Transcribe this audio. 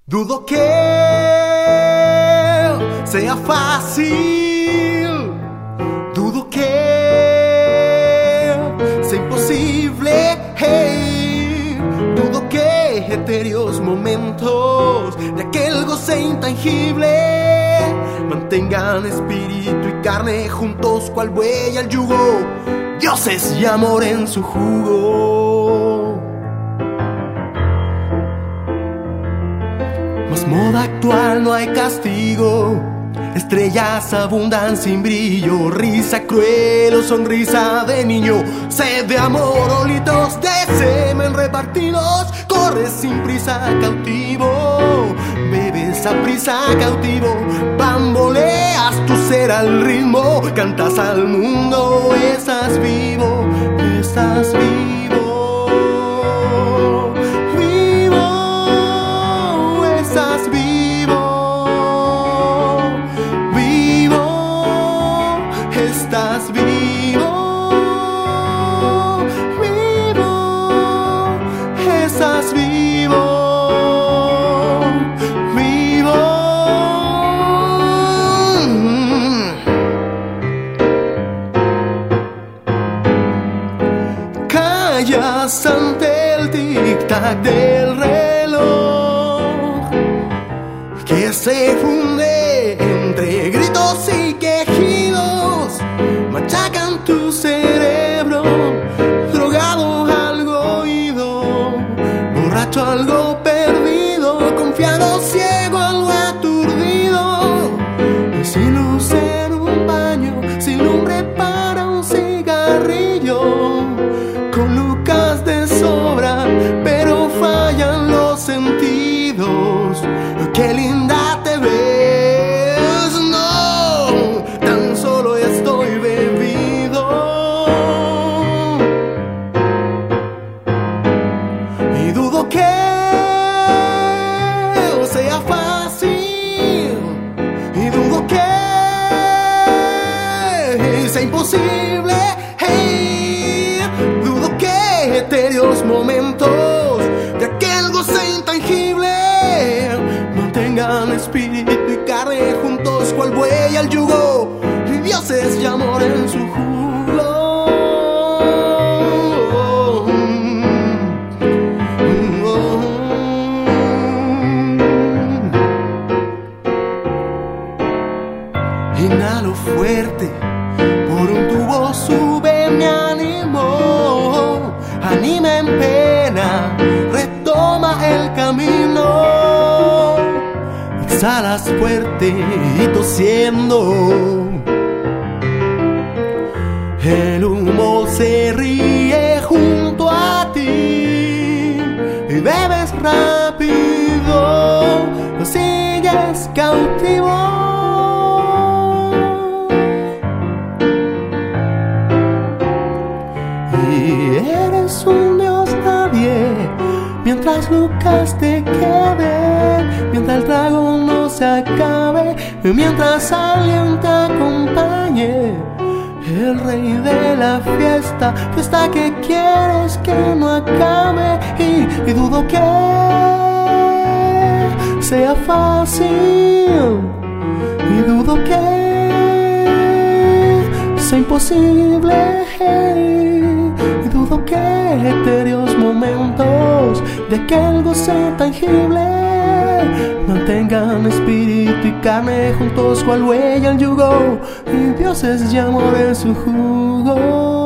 Dudo que sea fácil, dudo que sea imposible, hey. Dudo que etéreos momentos de aquel goce intangible mantengan espíritu y carne juntos cual buey al yugo, dioses y amor en su jugo. Mas moda actual no hay castigo, estrellas abundan sin brillo, risa cruel o sonrisa de niño, sed de amor o litros de semen repartidos, corres sin prisa cautivo, bebes a prisa cautivo, bamboleas tu ser al ritmo, cantas al mundo, estás vivo, estás vivo. Estás vivo, vivo, estás vivo, vivo. Callas ante el tic-tac del reloj que se funde entre gritos y quejidos, machacan tu cerebro, drogado algo oído, borracho algo perdido, confiado, ciego, algo aturdido, sin luz en un baño, sin lumbre para un cigarrillo, con lucas de sobra, pero fallan los sentidos. Qué linda te ves, no, tan solo estoy bebido. Y dudo que sea fácil, y dudo que sea imposible, hey. Dudo que etéreos momentos de aquel goce intangible mantengan espíritu y carne juntos cual buey al yugo, y dioses y amor en su jugo. Inhalo fuerte, por un tubo sube mi ánimo, anima en pena, retoma el camino. Exhalas fuerte y tosiendo, el humo se ríe junto a ti y bebes rápido, sigues cautivo. Y eres un dios nadie, mientras lucas te queden, mientras el trago no se acabe, mientras alguien te acompañe, el rey de la fiesta, fiesta que quieres que no acabe. Y dudo que sea fácil, y dudo que sea imposible, hey. Y dudo que etéreos momentos de aquel goce tangible mantengan espíritu y carne juntos cual buey al yugo, y dioses y amor en su jugo.